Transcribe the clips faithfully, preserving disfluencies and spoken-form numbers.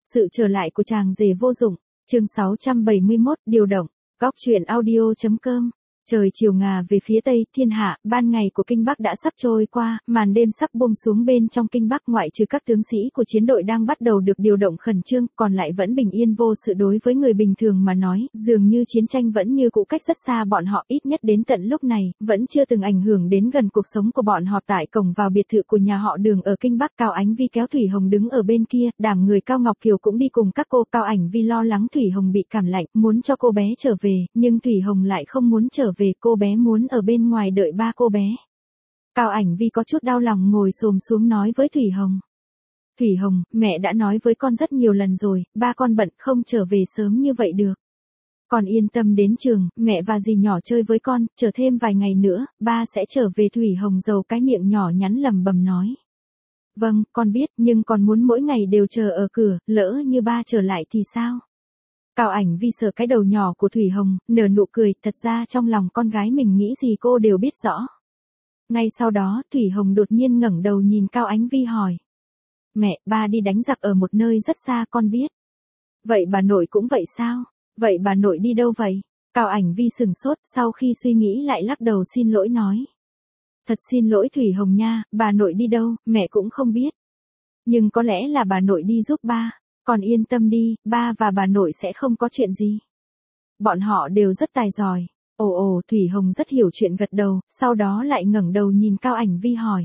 Sự trở lại của chàng rể vô dụng, chương sáu trăm bảy mươi mốt, điều động, góc truyện audio.com. Trời chiều ngả về phía tây, thiên hạ, ban ngày của kinh Bắc đã sắp trôi qua, màn đêm sắp buông xuống bên trong kinh Bắc, ngoại trừ các tướng sĩ của chiến đội đang bắt đầu được điều động khẩn trương, còn lại vẫn bình yên vô sự. Đối với người bình thường mà nói, dường như chiến tranh vẫn như cũ, cách rất xa bọn họ, ít nhất đến tận lúc này, vẫn chưa từng ảnh hưởng đến gần cuộc sống của bọn họ. Tại cổng vào biệt thự của nhà họ Đường ở kinh Bắc, Cao Ánh Vi kéo Thủy Hồng đứng ở bên kia, đảm người Cao Ngọc Kiều cũng đi cùng các cô. Cao Ánh Vi lo lắng Thủy Hồng bị cảm lạnh, muốn cho cô bé trở về, nhưng Thủy Hồng lại không muốn trở về, cô bé muốn ở bên ngoài đợi ba cô bé. Cao Ảnh Vi có chút đau lòng ngồi xổm xuống nói với Thủy Hồng. Thủy Hồng, mẹ đã nói với con rất nhiều lần rồi, ba con bận không trở về sớm như vậy được. Con yên tâm đến trường, mẹ và dì nhỏ chơi với con, chờ thêm vài ngày nữa, ba sẽ trở về. Thủy Hồng dầu cái miệng nhỏ nhắn lầm bầm nói. Vâng, con biết, nhưng con muốn mỗi ngày đều chờ ở cửa, lỡ như ba trở lại thì sao? Cao Ảnh Vi sờ cái đầu nhỏ của Thủy Hồng, nở nụ cười, thật ra trong lòng con gái mình nghĩ gì cô đều biết rõ. Ngay sau đó, Thủy Hồng đột nhiên ngẩng đầu nhìn Cao Ánh Vi hỏi. Mẹ, ba đi đánh giặc ở một nơi rất xa, con biết. Vậy bà nội cũng vậy sao? Vậy bà nội đi đâu vậy? Cao Ảnh Vi sừng sốt, sau khi suy nghĩ lại lắc đầu xin lỗi nói. Thật xin lỗi Thủy Hồng nha, bà nội đi đâu, mẹ cũng không biết. Nhưng có lẽ là bà nội đi giúp ba. Còn yên tâm đi, ba và bà nội sẽ không có chuyện gì. Bọn họ đều rất tài giỏi. Ồ ồ, Thủy Hồng rất hiểu chuyện gật đầu, sau đó lại ngẩng đầu nhìn Cao Ảnh Vi hỏi.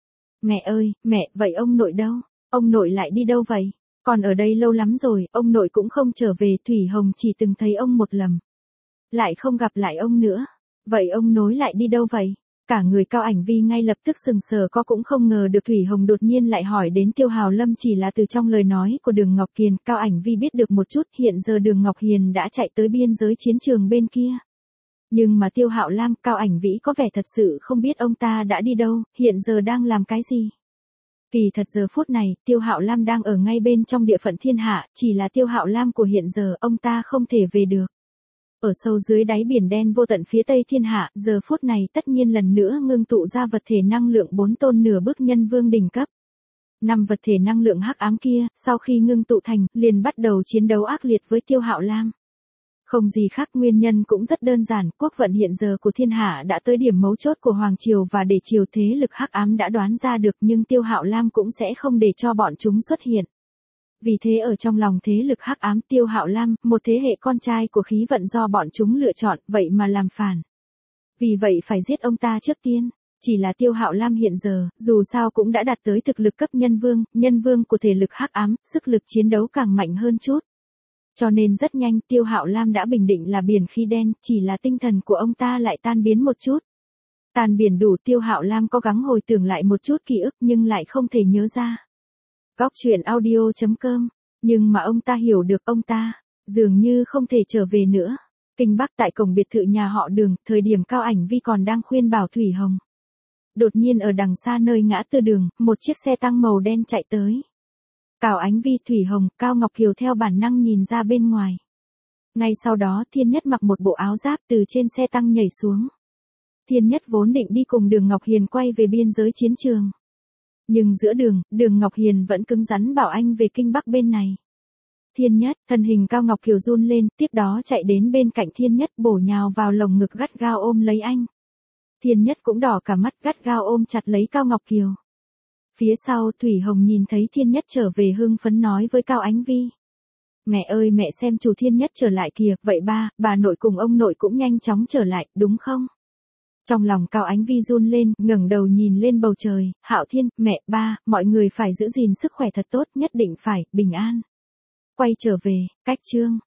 Mẹ ơi, mẹ, vậy ông nội đâu? Ông nội lại đi đâu vậy? Còn ở đây lâu lắm rồi, ông nội cũng không trở về. Thủy Hồng chỉ từng thấy ông một lần. Lại không gặp lại ông nữa. Vậy ông nối lại đi đâu vậy? Cả người Cao Ảnh Vi ngay lập tức sừng sờ, có cũng không ngờ được Thủy Hồng đột nhiên lại hỏi đến Tiêu Hào Lâm. Chỉ là từ trong lời nói của Đường Ngọc Kiền, Cao Ảnh Vi biết được một chút, hiện giờ Đường Ngọc Hiền đã chạy tới biên giới chiến trường bên kia. Nhưng mà Tiêu Hạo Lam, Cao Ảnh Vĩ có vẻ thật sự không biết ông ta đã đi đâu, hiện giờ đang làm cái gì. Kỳ thật giờ phút này, Tiêu Hạo Lam đang ở ngay bên trong địa phận thiên hạ, chỉ là Tiêu Hạo Lam của hiện giờ, ông ta không thể về được. Ở sâu dưới đáy biển đen vô tận phía tây thiên hạ, giờ phút này tất nhiên lần nữa ngưng tụ ra vật thể năng lượng bốn tôn nửa bước nhân vương đỉnh cấp. Năm vật thể năng lượng hắc ám kia, sau khi ngưng tụ thành, liền bắt đầu chiến đấu ác liệt với Tiêu Hạo Lam. Không gì khác, nguyên nhân cũng rất đơn giản, quốc vận hiện giờ của thiên hạ đã tới điểm mấu chốt của Hoàng Triều, và để triều thế lực hắc ám đã đoán ra được, nhưng Tiêu Hạo Lam cũng sẽ không để cho bọn chúng xuất hiện. Vì thế ở trong lòng thế lực hắc ám, Tiêu Hạo Lam, một thế hệ con trai của khí vận do bọn chúng lựa chọn, vậy mà làm phản. Vì vậy phải giết ông ta trước tiên. Chỉ là Tiêu Hạo Lam hiện giờ, dù sao cũng đã đạt tới thực lực cấp nhân vương, nhân vương của thể lực hắc ám, sức lực chiến đấu càng mạnh hơn chút. Cho nên rất nhanh, Tiêu Hạo Lam đã bình định là biển khí đen, chỉ là tinh thần của ông ta lại tan biến một chút. Tan biển đủ, Tiêu Hạo Lam cố gắng hồi tưởng lại một chút ký ức nhưng lại không thể nhớ ra. Góc truyện audio.com, nhưng mà ông ta hiểu được ông ta, dường như không thể trở về nữa. Kinh Bắc, tại cổng biệt thự nhà họ Đường, thời điểm Cao Ảnh Vi còn đang khuyên bảo Thủy Hồng. Đột nhiên ở đằng xa nơi ngã tư đường, một chiếc xe tăng màu đen chạy tới. Cao Ánh Vi, Thủy Hồng, Cao Ngọc Kiều theo bản năng nhìn ra bên ngoài. Ngay sau đó, Thiên Nhất mặc một bộ áo giáp từ trên xe tăng nhảy xuống. Thiên Nhất vốn định đi cùng Đường Ngọc Hiền quay về biên giới chiến trường. Nhưng giữa đường, Đường Ngọc Hiền vẫn cứng rắn bảo anh về Kinh Bắc bên này. Thiên Nhất, thân hình Cao Ngọc Kiều run lên, tiếp đó chạy đến bên cạnh Thiên Nhất, bổ nhào vào lồng ngực gắt gao ôm lấy anh. Thiên Nhất cũng đỏ cả mắt, gắt gao ôm chặt lấy Cao Ngọc Kiều. Phía sau, Thủy Hồng nhìn thấy Thiên Nhất trở về hưng phấn nói với Cao Ánh Vi. Mẹ ơi, mẹ xem chú Thiên Nhất trở lại kìa, vậy ba, bà nội cùng ông nội cũng nhanh chóng trở lại, đúng không? Trong lòng Cao Ánh Vi run lên, ngẩng đầu nhìn lên bầu trời. Hạo Thiên, mẹ, ba, mọi người phải giữ gìn sức khỏe thật tốt, nhất định phải bình an. Quay trở về, cách chương.